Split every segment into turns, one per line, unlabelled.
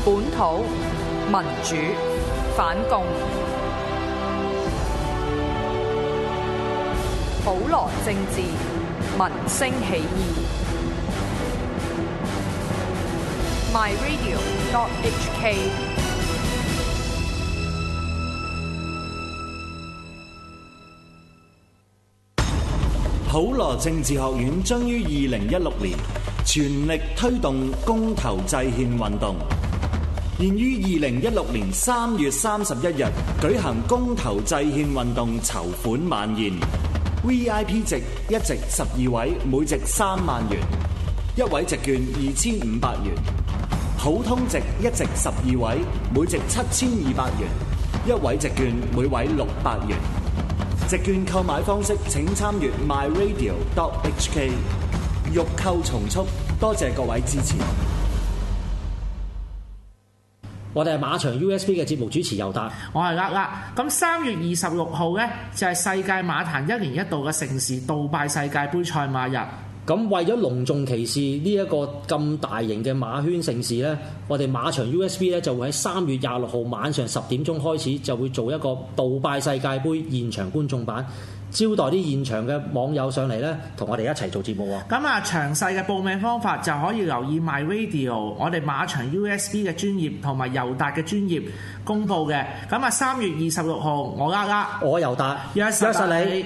本土民主反共，普羅政治民聲起義。myradio.hk
普羅政治學院將於2016年全力推動公投制憲運動，現於2016年3月31日舉行公投制憲運動籌款晚宴。VIP 席一席12位，每席3萬元，一位席券2500元；普通席一席12位，每席7200元，一位席券每位600元。席券購買方式請參閱 myradio.hk。欲購從速，多謝各位支持。
我哋係馬場 USB 嘅節目主持尤達，
我係咁3月26號呢，就係世界馬壇一年一度嘅盛事杜拜世界盃賽馬日。
咁為咗隆重其事呢一個咁大型嘅馬圈盛事呢，我哋馬場 USB 咧就會喺3月26號晚上10點鐘開始就會做一個杜拜世界盃現場觀眾版，招待啲現場嘅網友上嚟呢，同我哋一齊做節目喎。
咁啊，詳細嘅報名方法就可以留意 MyRadio 我哋馬場 USB 嘅專頁同埋尤達嘅專頁公佈嘅。咁啊，3月26號我
尤達約實你。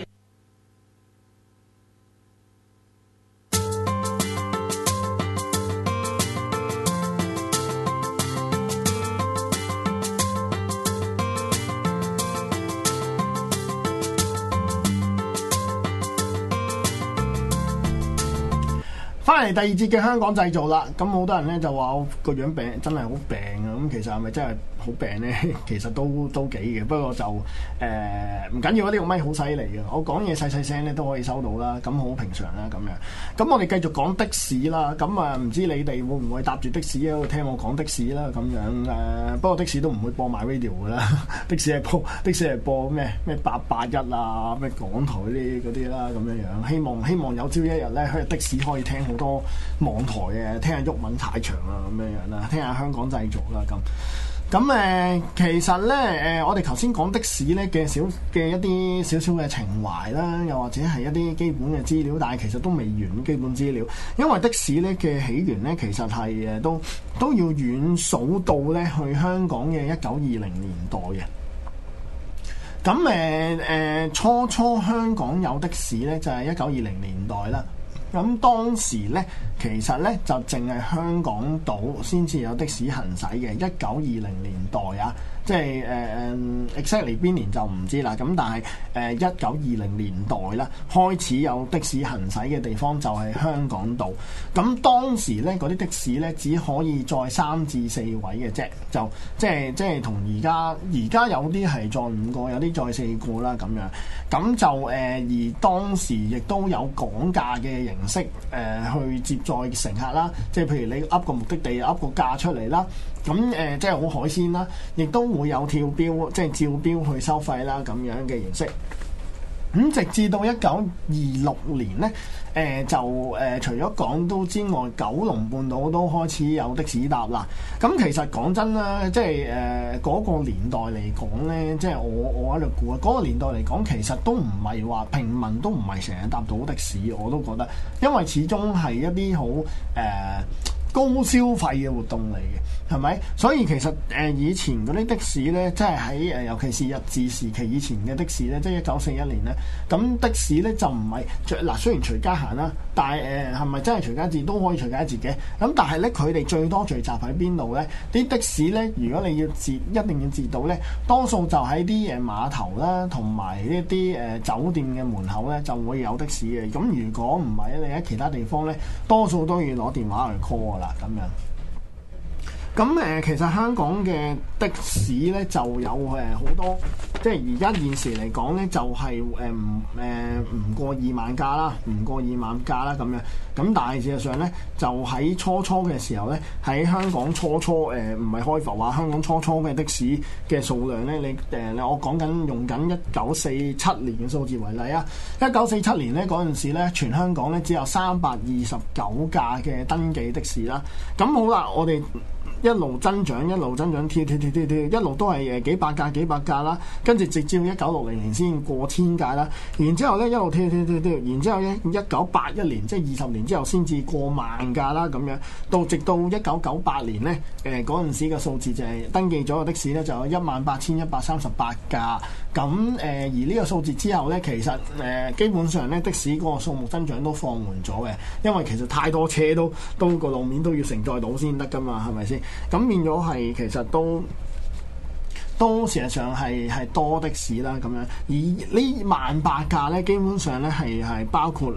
翻嚟第二節嘅香港製造啦，咁好多人咧就話我個樣病，真係好病啊！咁其實係咪真係好病咧？其實都幾嘅，不過就唔緊要啊！呢個咪好犀利嘅，我講嘢細細聲咧都可以收到啦，咁好平常啦咁樣。咁我哋繼續講的士啦，咁啊唔知你哋會唔會搭住的士喺度聽我講的士啦咁樣不過的士都唔會播埋 radio 㗎啦，的士係播咩881啊，咩港台嗰啲啦咁樣。希望有朝一日咧，的士可以聽好多網台嘅，聽下毓民踩場啊咁樣啦，聽下香港製造啦咁。其實咧我哋頭先講的士咧嘅一啲少少嘅情懷啦，又或者係一啲基本嘅資料，但係其實都未完基本資料，因為的士咧嘅起源咧其實係都要遠數到咧去香港嘅1920年代嘅。咁初香港有的士咧就係1920年代啦。咁當時咧，其實咧就淨係香港島先至有的士行駛嘅。1920年代啊，即係exactly 邊年就唔知啦。咁但係1920年代啦，開始有的士行駛嘅地方就係香港島。咁當時咧嗰啲的士咧只可以載3至4位嘅啫，就即係同而家有啲係載5個，有啲載4個啦咁樣。咁就而當時亦都有講價嘅形式去接載乘客啦，即係譬如你噏個目的地噏個價出嚟啦，咁即係好海鮮啦，亦都會有跳標，即係照標去收費啦咁樣嘅形式。咁直至到1926年咧，除咗港都之外，九龍半島都開始有的士搭啦。咁其實講真啦，即係嗰個年代嚟講咧，即係我喺度估啊，嗰個年代嚟講，其實都唔係話平民都唔係成日搭到的士，我都覺得，因為始終係一啲好高消費嘅活動嚟嘅，係咪？所以其實以前嗰啲的士咧，即係喺尤其是日治時期以前嘅的士咧，即係1941年咧，咁的士咧就唔係嗱，雖然隨街行啦，但係係咪真係隨街節都可以隨街節嘅？咁但係咧，佢哋最多聚集喺邊度咧？啲的士咧，如果你要截，一定要截到咧，多數就喺啲碼頭啦，同埋一啲酒店嘅門口咧，就會有的士嘅。咁如果唔係你喺其他地方咧，多數都要攞電話去 call 啦。咁樣，咁其實香港嘅的士咧就有好多，即係而家現時嚟講咧就係唔過2萬架啦，唔過2萬架啦咁樣。咁但係事實上咧，就喺初嘅時候咧，喺香港初唔係開埠啊，香港初嘅的士嘅數量咧，我講緊用緊1947年嘅數字為例啊。1947年咧嗰陣時咧，全香港咧只有329架嘅登記的士啦。咁好啦，我哋一路增長，跳，一路都係幾百架啦，跟住直至1960年先過千架啦，然之後咧一路跳，然之後咧1981年即係20年之後先至過萬架啦咁樣，直到1998年咧嗰陣時嘅數字就係登記咗嘅的士咧就有18138架，咁而呢個數字之後咧其實基本上咧的士嗰個數目增長都放緩咗嘅，因為其實太多車都個路面都要承載到先得噶嘛，係咪先？咁變咗係其實都事實上係多的士啦咁樣，而呢18000架咧基本上咧係包括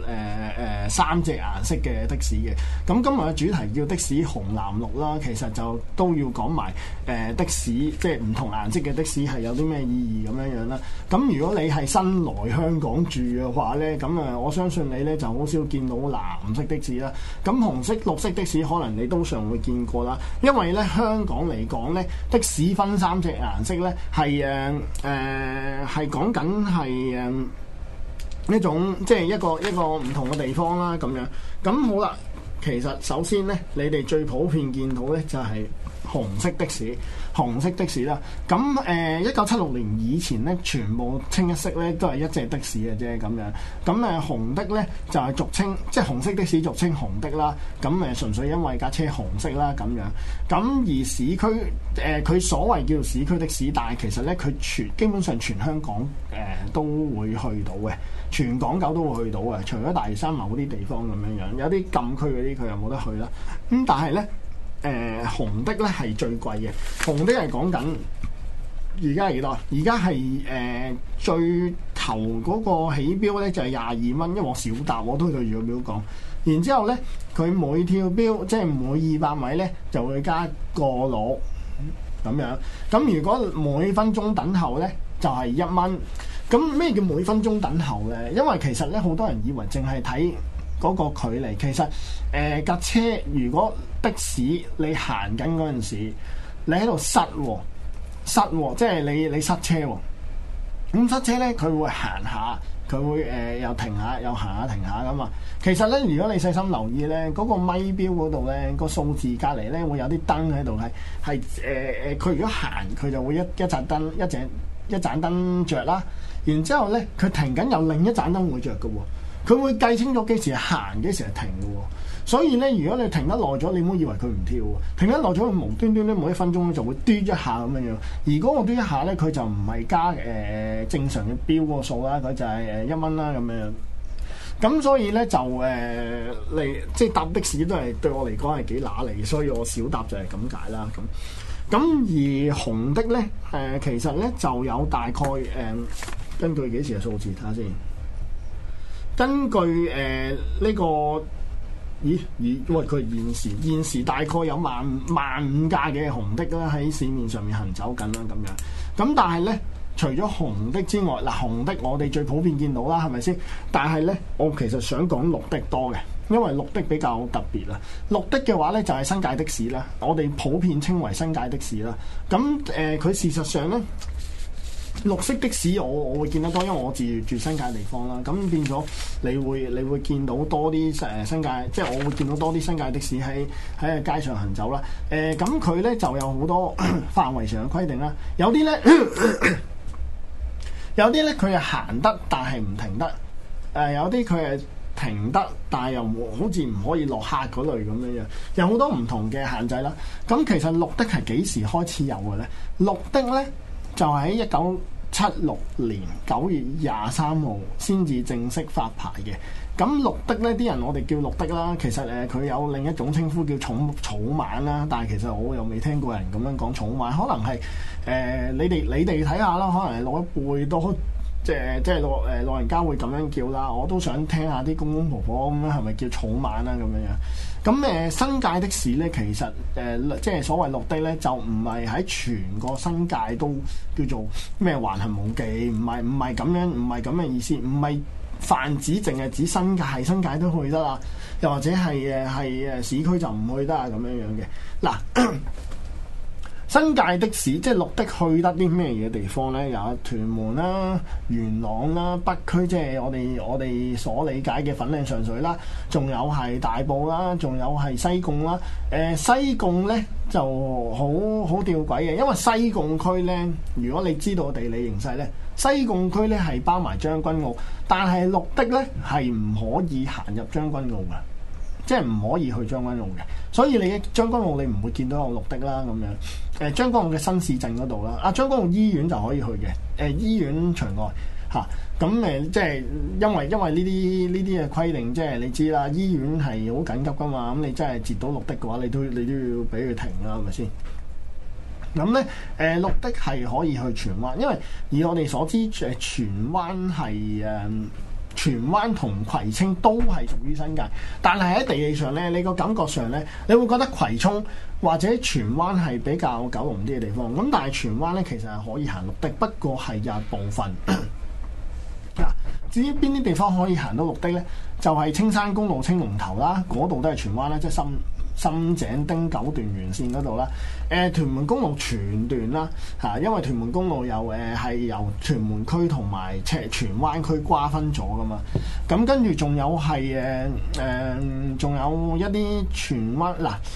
3隻顏色嘅的士嘅。咁今日嘅主題叫的士紅藍綠啦，其實就都要講埋的士即係唔同顏色嘅的士係有啲咩意義咁樣啦。咁如果你係新來香港住嘅話咧，咁我相信你咧就好少見到藍色的士啦。咁紅色、綠色的士可能你都常會見過啦，因為咧香港嚟講咧的士分3隻顏色咧係講緊係一種即係一個唔同嘅地方啦咁樣。咁好啦，其實首先咧你哋最普遍見到咧就係紅色的士啦。咁1976年以前咧，全部清一色咧都係一隻的士嘅啫咁樣。咁紅的咧就係俗稱，即係紅色的士俗稱紅的啦。咁純粹因為架車紅色啦咁樣。咁而市區佢所謂叫做市區的士，但係其實咧佢基本上全香港都會去到嘅，全港九都會去到嘅，除咗大嶼山某啲地方咁樣，有啲禁區嗰啲佢又冇得去啦。咁但係咧。紅的咧係最貴嘅，紅的係講緊而家係幾多？而家係最頭嗰個起標咧就係22蚊，因為我少搭我都對住個表講。然之後咧，佢每跳標即係每200米咧就會加個6咁樣。咁如果每分鐘等候咧就係1蚊。咁咩叫每分鐘等候咧？因為其實咧好多人以為淨係睇嗰個距離，其實架車如果的士你行緊嗰陣時，你喺度塞喎，即係你塞車喎。咁塞車咧，佢會行下，佢會又停下，又行下停下咁啊。其實咧，如果你細心留意咧，嗰個咪錶嗰度咧，個數字隔離咧會有啲燈喺度，係佢如果行，佢就會一盞燈一盞燈着啦。然之後咧，佢停緊有另一盞燈會着嘅喎。佢會計清楚幾時係行，幾時係停嘅喎。所以咧，如果你停得耐咗，你唔好以為佢唔跳喎。停得耐咗，佢無端端咧每1分鐘咧就會嘟一下咁樣樣。而嗰個嘟一下咧，佢就唔係加正常嘅標個數啦，佢就係1蚊啦咁樣。咁所以咧就你即係搭的士都係對我嚟講係幾揦脷，所以我少搭就係咁解啦。咁而紅的咧其實咧就有大概根據幾時嘅數字睇下先。根據呢個，喂，佢現時大概有萬5架嘅紅的啦喺市面上面行走緊啦咁樣。咁但係咧，除咗紅的之外，紅的我哋最普遍見到啦，係咪先？但係咧，我其實想講綠的多嘅，因為綠的比較特別啦。綠的嘅話咧，就係新界的士啦，我哋普遍稱為新界的士啦。咁佢事實上咧。綠色的士我會見得多，因為我住新界地方啦，咁變咗你會見到多啲新界，即係我會見到多啲新界的士喺街上行走啦。咁佢咧就有好多範圍上嘅規定啦，有啲咧佢係行得，但係唔停得。有啲佢係停得，但係又好似唔可以落客嗰類咁樣樣，有好多唔同嘅限制啦。咁其實綠的係幾時開始有嘅咧？綠的咧就喺1976年9月23號先至正式發牌嘅。咁綠的呢啲人我哋叫綠的啦，其實佢有另一種稱呼叫草蜢啦，但係其實我又未聽過人咁樣講草蜢，可能係你哋睇下啦，可能係老一輩都即係老人家會咁樣叫啦，我都想聽下啲公公婆婆咁樣係咪叫草蜢啦咁樣樣。咁新界的士咧，其實即係所謂綠的咧，就唔係喺全個新界都叫做咩橫行無忌，唔係咁樣，唔係咁嘅意思，唔係泛指淨係指新界都去得啦，又或者係市區就唔去得啊咁樣樣嘅嗱。 新界的士即係綠的去得啲咩嘢地方咧？有屯門啦、元朗啦、北區，即係我哋所理解嘅粉嶺上水啦，仲有係大埔啦，仲有係西貢啦。西貢咧就好吊詭嘅，因為西貢區咧，如果你知道地理形勢咧，西貢區咧係包埋將軍澳，但係綠的咧係唔可以行入將軍澳嘅。即係唔可以去將軍澳嘅，所以你將軍澳你唔會見到有綠的啦咁樣。將軍澳嘅新市鎮嗰度啦，將軍澳醫院就可以去嘅。醫院場外嚇，咁即係因為呢啲嘅規定，即係你知啦，醫院係好緊急噶嘛，咁你真係截到綠的嘅話，你都要俾佢停啦，係咪先？咁咧綠的係可以去荃灣，因為以我哋所知荃灣係荃灣同葵青都係屬於新界，但係喺地理上咧，你個感覺上咧，你會覺得葵涌或者荃灣係比較九龍啲嘅地方。咁但係荃灣咧其實係可以行綠的，不過係有部分。至於邊啲地方可以行到綠的咧，就係青山公路青龍頭啦，嗰度都係荃灣啦，即係深井汀九段沿線嗰度啦。屯門公路全段啦嚇，因為屯門公路係由屯門區同埋荃灣區瓜分咗噶嘛。咁跟住仲有係仲有一啲荃灣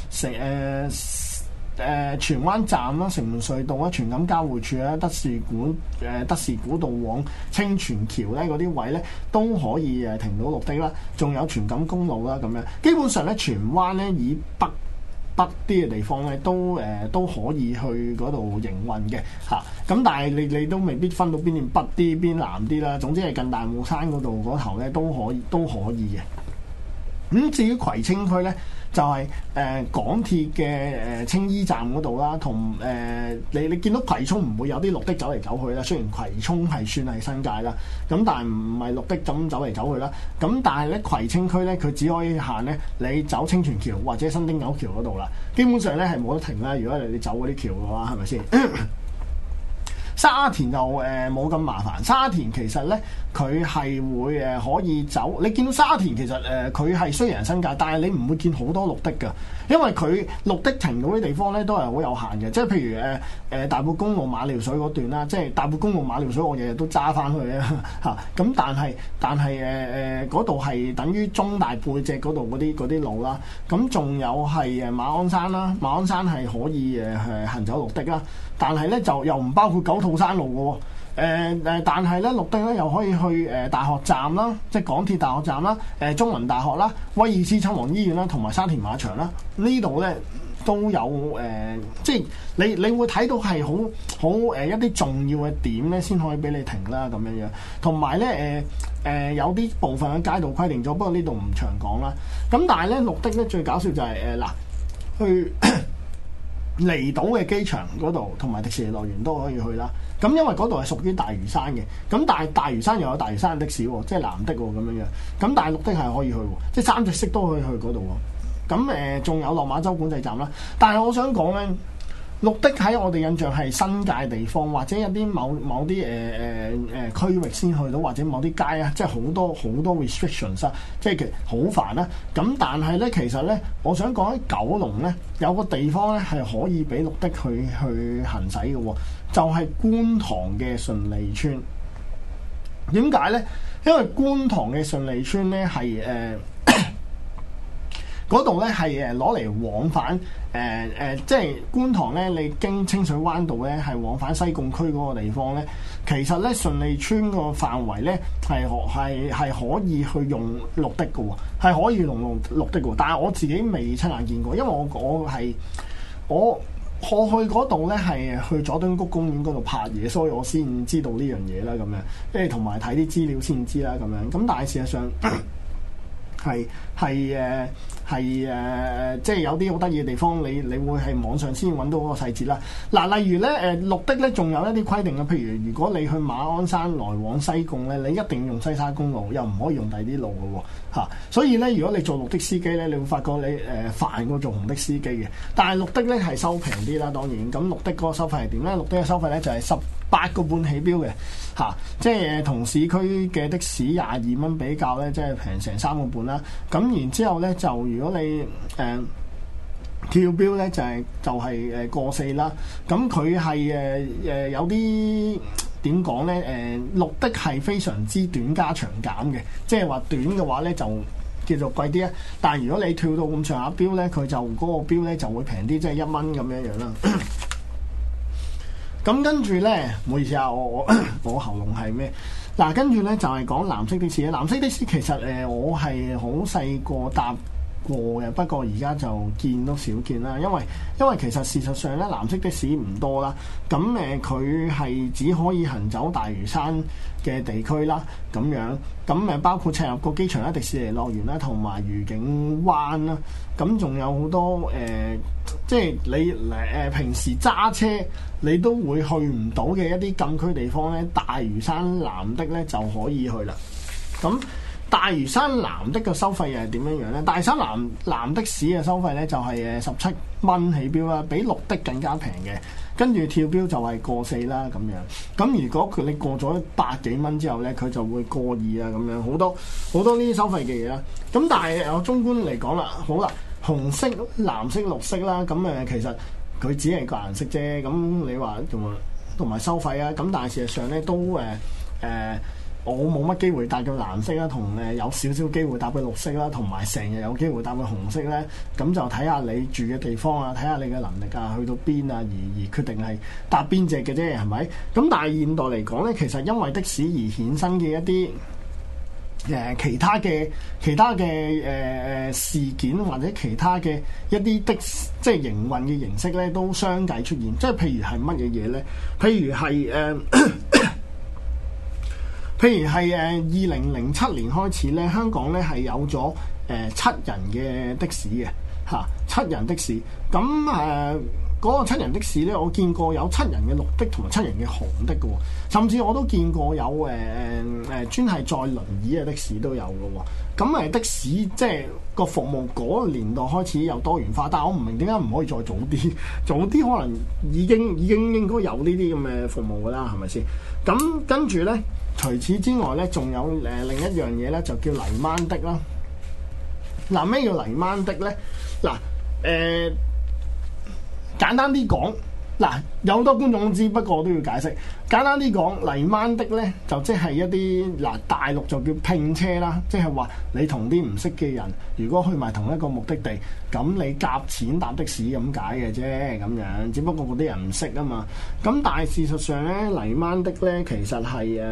荃灣站啦、城門隧道啦、荃錦交匯處啦、德士古道往清泉橋咧嗰啲位咧都可以停到綠的啦，仲有荃錦公路啦咁樣。基本上咧，荃灣咧以北啲嘅地方咧都可以去嗰度營運嘅嚇。咁但係你都未必分到邊邊北啲、邊南啲啦。總之係近大帽山嗰度嗰頭咧都可以嘅。咁至於葵青區咧，就係港鐵嘅青衣站嗰度啦，同你見到葵涌唔會有啲綠的走嚟走去啦。雖然葵涌係算係新界啦，咁但係唔係綠的咁走嚟走去啦。咁但係咧葵青區咧，佢只可以行咧你走清泉橋或者新汀九橋嗰度啦。基本上咧係冇得停啦。如果你走嗰啲橋嘅話，係咪先？沙田就冇咁麻煩。沙田其實咧佢係會可以走。你見到沙田其實佢係雖然新界，但係你唔會見好多綠的㗎，因為佢綠的停到啲地方咧都係好有限嘅。即係譬如大埔公路馬料水嗰段啦，即係大埔公路馬料水我日日都揸翻去啊嚇。咁但係嗰度係等於中大背脊嗰度嗰啲路啦。咁仲有係馬鞍山啦，馬鞍山係可以行走綠的啦。但係咧就又唔包括九肚山路嘅喎，但係咧綠的咧又可以去大學站啦，即係港鐵大學站啦，中文大學啦，威爾斯親王醫院啦，同埋沙田馬場啦，呢度咧都有即係你會睇到係好一啲重要嘅點咧，先可以俾你停啦咁樣樣。同埋咧有啲部分嘅街道規定咗，不過呢度唔長講啦。咁但係咧綠的咧最搞笑就係去離島嘅機場嗰度同埋迪士尼樂園都可以去啦。咁因為嗰度係屬於大嶼山嘅，咁但係大嶼山又有大嶼山的士喎，即係藍的喎咁樣樣。咁但係綠的係可以去喎，即係三隻色都可以去嗰度喎。咁仲有落馬洲管制站啦。但係我想講咧，綠的喺我哋印象係新界地方，或者有啲某啲區域先去到，或者某啲街啊，即係好多 restrictions 啊，即係其實好煩啦。咁但係咧，其實咧，我想講喺九龍咧有個地方咧係可以俾綠的去行駛嘅喎，就係觀塘嘅順利村。點解咧？因為觀塘嘅順利村咧係嗰度咧係攞嚟往返即係觀塘咧，你經清水灣道咧係往返西貢區嗰個地方咧，其實咧順利村個範圍咧係可以去用綠的嘅喎，係可以用綠的嘅喎。但係我自己未親眼見過，因為我去嗰度咧係去佐敦谷公園嗰度拍嘢，所以我先知道呢樣嘢啦咁樣，即係同埋睇啲資料先知啦咁樣。咁但係事實上即係有啲好得意嘅地方，你會喺網上先揾到嗰個細節啦。嗱，例如咧綠的咧，仲有一啲規定嘅，譬如如果你去馬鞍山來往西貢咧，你一定要用西沙公路，又唔可以用第啲路嘅喎嚇。所以咧，如果你做綠的司機咧，你會發覺你煩過做紅的司機嘅。但係綠的咧係收平啲啦，當然。咁綠的嗰個收費係點咧？綠的嘅收費咧就係18個半起標嘅嚇，即係同市區嘅的士22蚊比較咧，即係平成3個半啦。咁然之後咧就如果你跳標咧就係過四啦。咁佢係有啲點講咧？綠的係非常之短加長減嘅，即係話短嘅話咧就叫做貴啲啊。但係如果你跳到咁上下標咧，佢就嗰個標咧就會平啲，即係1蚊咁樣樣啦。咁跟住咧，唔好意思啊，我喉嚨係咩？嗱，跟住咧就係講藍色的士咧。藍色的士其實我係好細個搭過嘅，不過而家就見都少見啦。因為其實事實上咧，藍色的士唔多啦。咁佢係只可以行走大嶼山嘅地區啦，咁樣咁包括赤鱲角機場啦、迪士尼樂園啦，同埋愉景灣啦。咁仲有好多即係你平時揸車你都會去唔到嘅一啲禁區地方咧，大嶼山藍的咧就可以去啦。咁大嶼山藍的嘅收費又係點樣樣咧？大嶼山藍的士嘅收費咧就係17蚊起標啦，比綠的更加平嘅。跟住跳標就係過4啦咁樣。咁如果你過咗100幾蚊之後咧，佢就會過2啊咁樣，好多呢啲收費嘅嘢啦。咁但係我綜觀嚟講啦，好啦，紅色、藍色、綠色啦，咁其實佢只係個顏色啫。咁你話同埋收費啊，咁但係事實上咧都我冇乜機會搭到藍色啦，同有少少機會搭到綠色啦，同埋成日有機會搭到紅色咧。咁就睇下你住嘅地方啊，睇下你嘅能力啊，去到邊啊，而決定係搭邊隻嘅啫，係咪？咁但係現代嚟講咧，其實因為的士而衍生嘅一啲其他嘅事件或者其他嘅一啲的即係營運嘅形式咧，都相繼出現。即係譬如係乜嘢嘢咧？譬如係2007年開始咧，香港咧係有咗7人的士嘅7人的士。咁嗰個7人的士咧，我見過有7人嘅綠的同埋7人嘅紅的嘅喎，甚至我都見過有專係載輪椅嘅的士都有嘅喎。咁的士即係個服務嗰個年代開始有多元化，但係我唔明點解唔可以再早啲？早啲可能已經應該有呢啲咁嘅服務㗎啦，係咪先？咁跟住咧，除此之外咧，仲有另一樣嘢咧，就叫泥鯭的啦。嗱，咩叫泥鯭的咧？嗱，簡單啲講，嗱，有好多觀眾都知，不過我都要解釋。簡單啲講，泥鯭的咧就即係一啲大陸就叫拼車啦，即係話你同啲唔識嘅人，如果去埋同一個目的地，咁你夾錢搭的士咁解嘅啫，咁樣。只不過嗰啲人唔識啊嘛。咁但係事實上咧，泥鯭的咧其實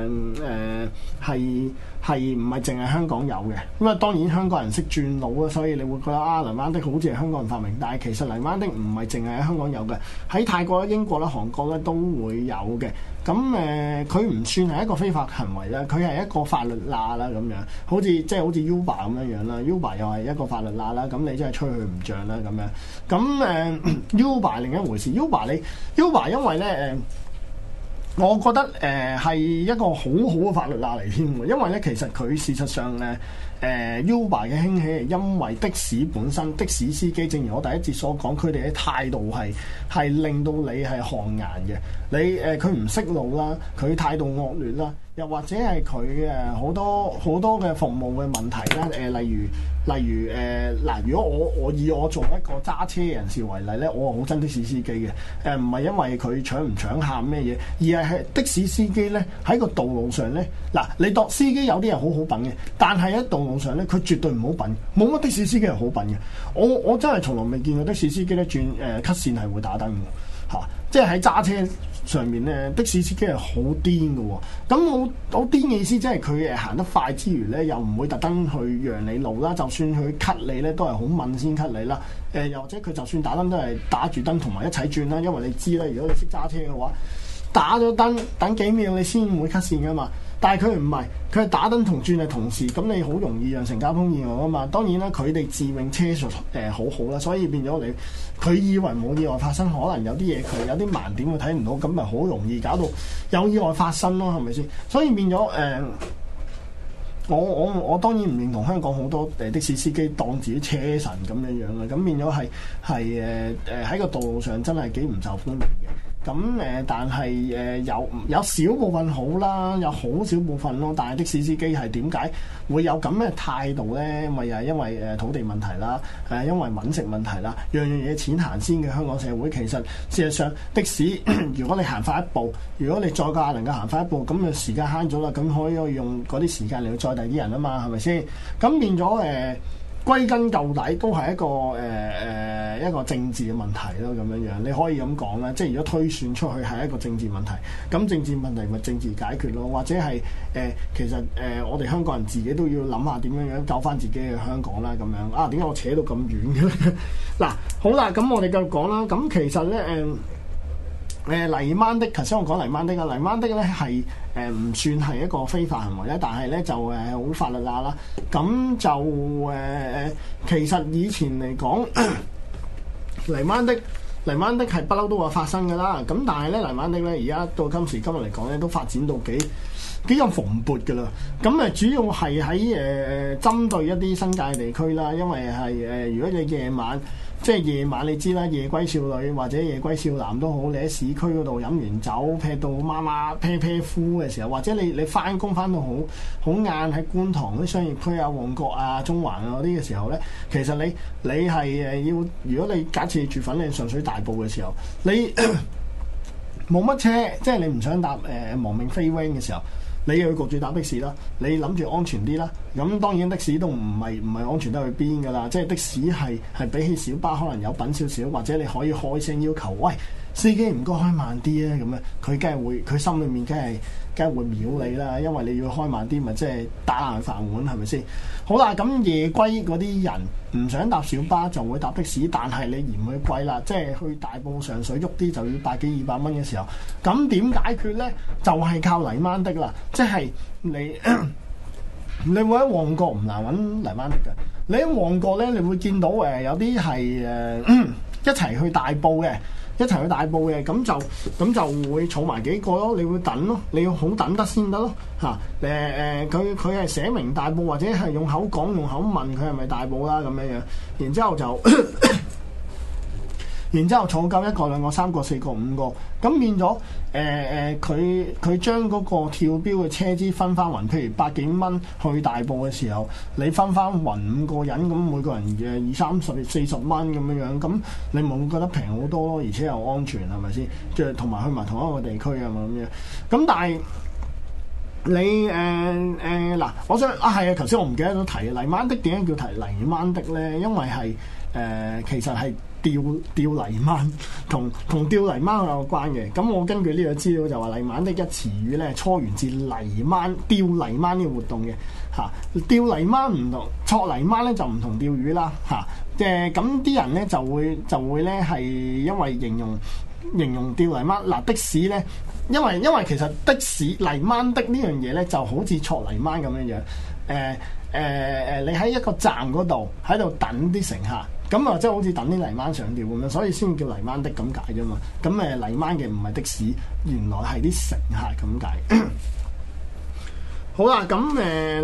係唔係淨係香港有嘅？咁啊，當然香港人識轉路啊，所以你會覺得泥鯭的好似係香港人發明，但係其實泥鯭的唔係淨係喺香港有嘅，喺泰國啦、英國啦、韓國咧都會有嘅。咁佢唔算係一個非法行為啦，佢係一個法律罅啦咁樣，好似 Uber 咁樣啦 ，Uber 又係一個法律罅啦，咁你真係吹佢唔脹啦咁樣。咁Uber 另一回事，Uber 因為咧我覺得係一個好好嘅法律罅嚟添喎，因為咧其實佢事實上咧Uber 嘅興起係因為的士本身的士司機，正如我第一節所講，佢哋嘅態度係令到你係汗顏嘅。你佢唔識路啦，佢態度惡劣啦，又或者係佢好多嘅服務嘅問題啦。例如如果我以我做一個揸車人士為例咧，我係好憎的士司機嘅。唔係因為佢搶唔搶客咩嘢，而係的士司機咧喺個道路上咧，你當司機有啲人好好品嘅，但係喺道路上咧，佢絕對唔好品，冇乜的士司機係好品嘅。我真係從來未見過的士司機咧轉cut線係會打燈嘅嚇，即係喺揸車上面咧，的士司機係好癲嘅喎。咁好癲嘅意思，即係佢行得快之餘咧，又唔會特登去讓你路啦。就算佢 cut 你咧，都係好慢先 cut 你啦。又或者佢就算打燈都係打住燈同埋一齊轉啦。因為你知啦，如果你識揸車嘅話，打咗燈等幾秒你先會 cut 線噶嘛。但係佢唔係，佢係打燈同轉係同時，咁你好容易釀成交通意外啊嘛。當然啦，佢哋自命車術好好啦，所以變咗佢以為冇意外發生，可能有啲嘢佢有啲盲點佢睇唔到，咁咪好容易搞到有意外發生咯，係咪先？所以變咗我當然唔認同香港好多的士司機當自己車神咁樣樣啦，咁變咗係喺個道路上真係幾唔受歡迎嘅。 咁但係有少部分好啦，有好少部分咯。但係的士司機係點解會有咁嘅態度咧？咪又係因為土地問題啦，因為揾食問題啦，樣嘢錢行先嘅香港社會。其實事實上的士，如果你行快一步，如果你載價能夠行快一步，咁就時間慳咗啦，咁可以用嗰啲時間嚟去載第啲人啊嘛，係咪先？咁變咗歸根究底都係一個政治嘅問題咯，咁樣樣你可以咁講啦。即係如果推算出去係一個政治問題，咁政治問題咪政治解決咯，或者係其實我哋香港人自己都要諗下點樣樣救翻自己嘅香港啦，咁樣啊？點解我扯到咁遠嘅？嗱，好啦，咁我哋繼續講啦。咁其實咧黎曼的，頭先我講黎曼的啦，黎曼的咧係唔算係一個非法行為咧，但係咧就好法律罅啦。咁就其實以前嚟講，黎曼的係不嬲都話發生㗎啦。咁但係咧黎曼的咧而家到今時今日嚟講咧，都發展到幾咁蓬勃㗎啦。咁主要係喺針對一啲新界地區啦，因為係如果你夜晚。即係夜晚你知啦，夜歸少女或者夜歸少男都好，你喺市區嗰度飲完酒，劈到媽媽啤呼嘅時候，或者你翻工翻到好晏喺觀塘啲商業區啊、旺角啊、中環啊嗰啲嘅時候咧，其實你係要，如果你假設住粉嶺上水大埔嘅時候，你冇乜車，即係你唔想搭亡命飛 wing 嘅時候。你又要焗住搭的士啦，你諗住安全啲啦，咁當然的士都唔係安全得去邊㗎啦，即係的士係比起小巴可能有品少少，或者你可以開聲要求，喂，司機唔該開慢啲啊，咁樣佢梗係會，佢心裏面梗係會秒你啦，因為你要開慢啲，咪即係打爛飯碗，係咪先？好啦，咁夜歸嗰啲人唔想搭小巴就會搭的士，但係你嫌佢貴啦，即係去大埔上水喐啲就要100幾200蚊嘅時候，咁點解決咧？就係靠黎曼的啦，即係你會喺旺角唔難揾黎曼的嘅，你喺旺角咧，你會見到有啲係一齊去大埔嘅。咁就會儲埋幾個咯，你會等咯，你要好等得先得咯嚇。佢係寫明大埔或者係用口講用口問佢係咪大埔啦咁樣樣，然之後就儲夠1個2個3個4個5個，咁變咗佢將嗰個跳標嘅車資分翻勻，譬如100幾蚊去大埔嘅時候，你分翻勻5個人，咁每個人20、30、40蚊咁樣樣，咁你咪會覺得平好多咯，而且又安全係咪先？即係同埋去埋同一個地區啊嘛咁樣，咁但係。你嗱，我想係啊，頭先我唔記得咗提黎曼的，點解叫提黎曼的咧？因為係其實係吊黎曼同吊黎曼有關嘅。咁我根據呢個資料就話黎曼的一詞語咧，初源自黎曼吊黎曼呢個活動嘅嚇。吊黎曼唔同，戳黎曼咧就唔同釣魚啦嚇。咁啲人咧就會咧係因為形容吊黎曼嗱的士咧。因為其實的士黎曼的呢樣嘢咧就好似戳黎曼咁樣樣，你喺一個站嗰度喺度等啲乘客，咁啊即係好似等啲黎曼上吊咁樣，所以先叫黎曼的咁解啫嘛。咁黎曼嘅唔係的士，原來係啲乘客咁解。好啦，咁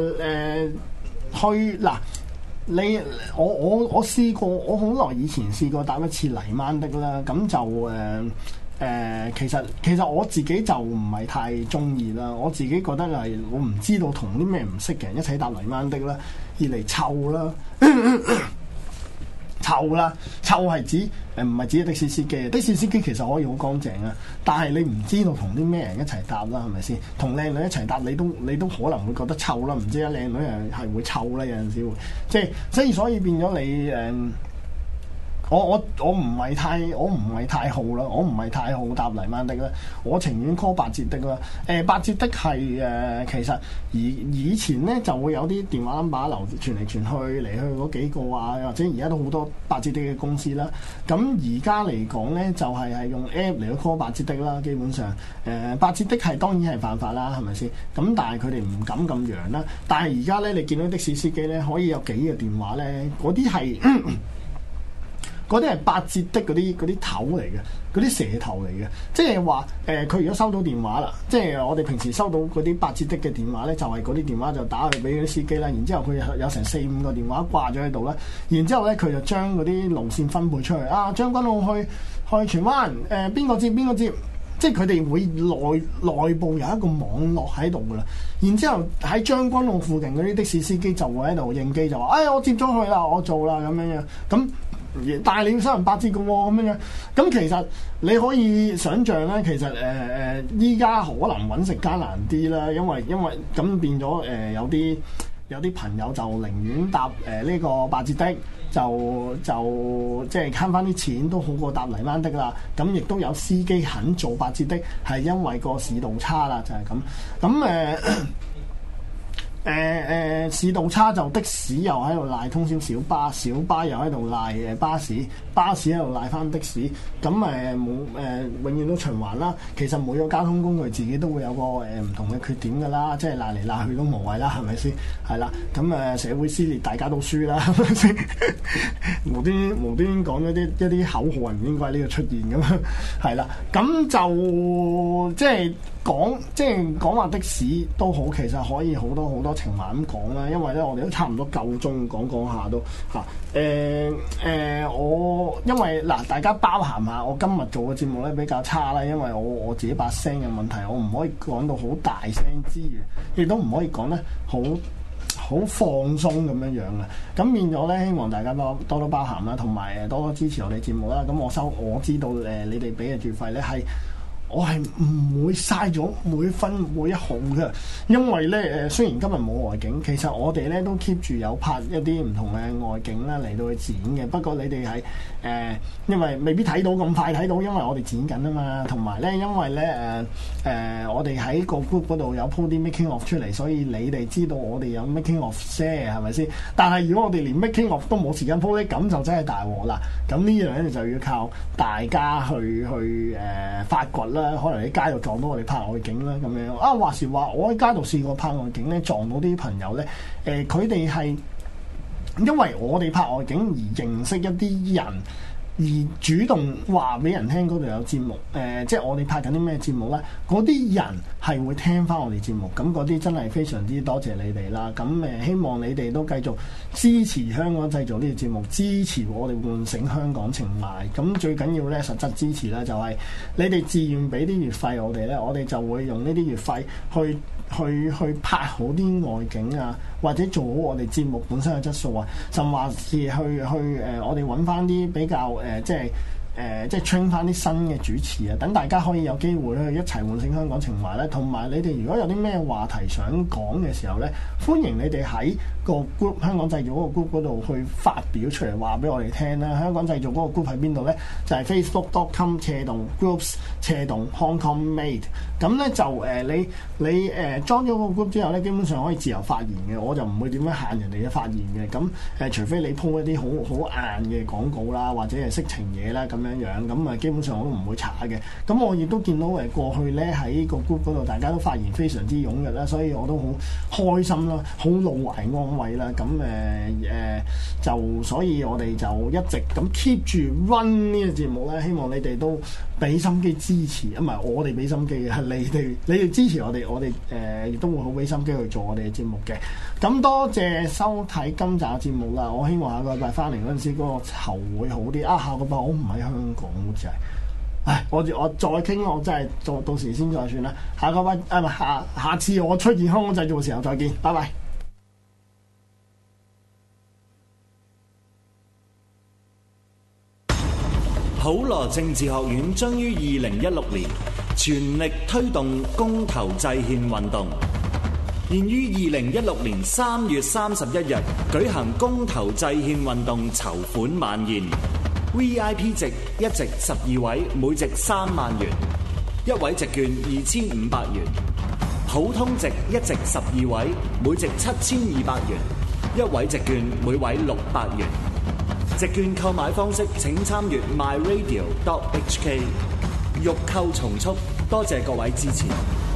去嗱。我試過，我好耐以前試過搭一次黎曼的啦，咁就其實我自己就唔係太中意啦，我自己覺得係我唔知道同啲咩唔識嘅人一齊搭黎曼的啦，而嚟臭啦。臭係指唔係指的士司機，的士司機其實可以好乾淨啊，但係你唔知道同啲咩人一齊搭啦，係咪先？同靚女一齊搭，你都可能會覺得臭啦，唔知啊，靚女係會臭啦，有陣時會，即係所以變咗你我唔係太好啦，我唔係太好搭黎曼的啦，我情願 call 八折的啦。八折的係其實以前咧就會有啲電話 number 傳嚟傳去嚟去嗰幾個啊，或者而家都好多八折的嘅公司啦。咁而家嚟講咧就係用 app 嚟去 call 八折的啦，基本上八折的係當然係犯法啦，係咪先？咁但係佢哋唔敢咁揚啦。但係而家咧你見到的士司機咧可以有幾個電話咧，嗰啲係。嗰啲係八折的嗰啲頭嚟嘅，嗰啲蛇頭嚟嘅，即係話佢如果收到電話啦，即係我哋平時收到嗰啲八折的嘅電話咧，就係嗰啲電話就打去俾嗰啲司機啦，然之後佢有成4-5個電話掛咗喺度啦，然之後咧佢就將嗰啲路線分配出去啊，將軍澳荃灣邊個接邊個接。即係佢哋會內部有一個網絡喺度噶啦，然之後喺將軍澳附近嗰啲的士司機就會喺度應機就話：我接咗佢啦，我做啦咁樣樣。咁但係你要收人8折嘅喎，咁樣樣。咁其實你可以想像咧，其實依家可能揾食艱難啲啦，因為咁變咗有啲朋友就寧願搭呢個8折的。就即係慳翻啲錢都好過搭泥灣的啦，咁亦都有司機肯做8折的，係因為個市道差啦，就係咁。咁市道差就的士又喺度賴通宵小巴，小巴又喺度賴巴士，巴士喺度賴翻的士，咁永遠都循環啦。其實每個交通工具自己都會有個唔同嘅缺點㗎啦，即係賴嚟賴去都無謂啦，係咪先？係啦，咁社會撕裂大家都輸啦，係咪先？無端講咗一啲口號唔應該喺呢度出現咁樣，係啦，咁就即係講話的士都好，其實可以好多情懷咁講啦，因為咧我哋都差唔多夠鐘講下都嚇。我因為嗱大家包涵下，我今日做嘅節目咧比較差啦，因為我自己把聲嘅問題，我唔可以講到好大聲之餘，亦都唔可以講得好放鬆咁樣樣嘅，咁變咗咧，希望大家多多包涵啦，同埋多多支持我哋節目啦。咁我知道你哋俾嘅月費咧係。我係唔會嘥咗每分每一毫嘅，因為咧雖然今日冇外景，其實我哋咧都 keep 住有拍一啲唔同嘅外景啦嚟到去剪嘅。不過你哋係因為未必睇到咁快睇到，因為我哋剪緊啊嘛。同埋咧，因為咧我哋喺個 group 嗰度有鋪啲 making of 出嚟，所以你哋知道我哋有 making of share 係咪先？但係如果我哋連 making of 都冇時間鋪咧，咁就真係大鑊啦。咁呢樣咧就要靠大家去發掘啦。可能喺街度撞到我哋拍外景啦，咁樣啊，話時話我喺街度試過拍外景咧，撞到啲朋友咧，佢哋係因為我哋拍外景而認識一啲人，而主動話俾人聽嗰度有節目，即係我哋拍緊啲咩節目咧，嗰啲人係會聽翻我哋節目，咁嗰啲真係非常之多謝你哋啦。咁希望你哋都繼續支持香港製造呢個節目，支持我哋喚醒香港情懷。咁最緊要咧，實質支持咧就係你哋自願俾啲月費我哋咧，我哋就會用呢啲月費去拍好啲外景啊，或者做好我哋節目本身嘅質素啊，甚至去我哋揾翻啲比較即係 train 翻啲新嘅主持啊，等大家可以有機會咧一齊喚醒香港情懷咧。同埋你哋如果有啲咩話題想講嘅時候咧，歡迎你哋喺個 group 香港製造嗰個 group 嗰度去發表出嚟話俾我哋聽啦。香港製造嗰個 group 喺邊度咧？就係 facebook.com/groups/Hong Kong Made。咁咧就你裝咗個 group 之後咧，基本上可以自由發言嘅，我就唔會點樣限人哋嘅發言嘅。咁除非你 po 一啲好硬嘅廣告啦，或者係色情嘢啦咁樣樣，咁基本上我都唔會查嘅。咁我亦都見到過去咧喺個 group 嗰度大家都發言非常之踴躍啦，所以我都好開心啦，好老懷安慰啦。咁就所以我哋就一直咁 keep 住 run 呢個節目咧，希望你哋都俾心機支持，唔係我哋俾心機嘅，係你哋支持我哋亦都會好俾心機去做我哋嘅節目嘅。咁多謝收睇今集嘅節目啦！我希望下個禮拜翻嚟嗰陣時，嗰個籌會好啲啊！下個禮拜我唔喺香港，好似係，唉，我再傾，我真係到時先再算啦。下個禮拜下次我出現香港製造嘅時候再見，拜拜。
普羅政治學院將於2016年全力推動公投制憲運動，現於2016年3月31日舉行公投制憲運動籌款晚宴。VIP 席一席12位，每席3萬元；一位席券2500元；普通席一席12位，每席7200元；一位席券每位600元。席券購買方式請參閱 myradio.hk。欲購從速，多謝各位支持。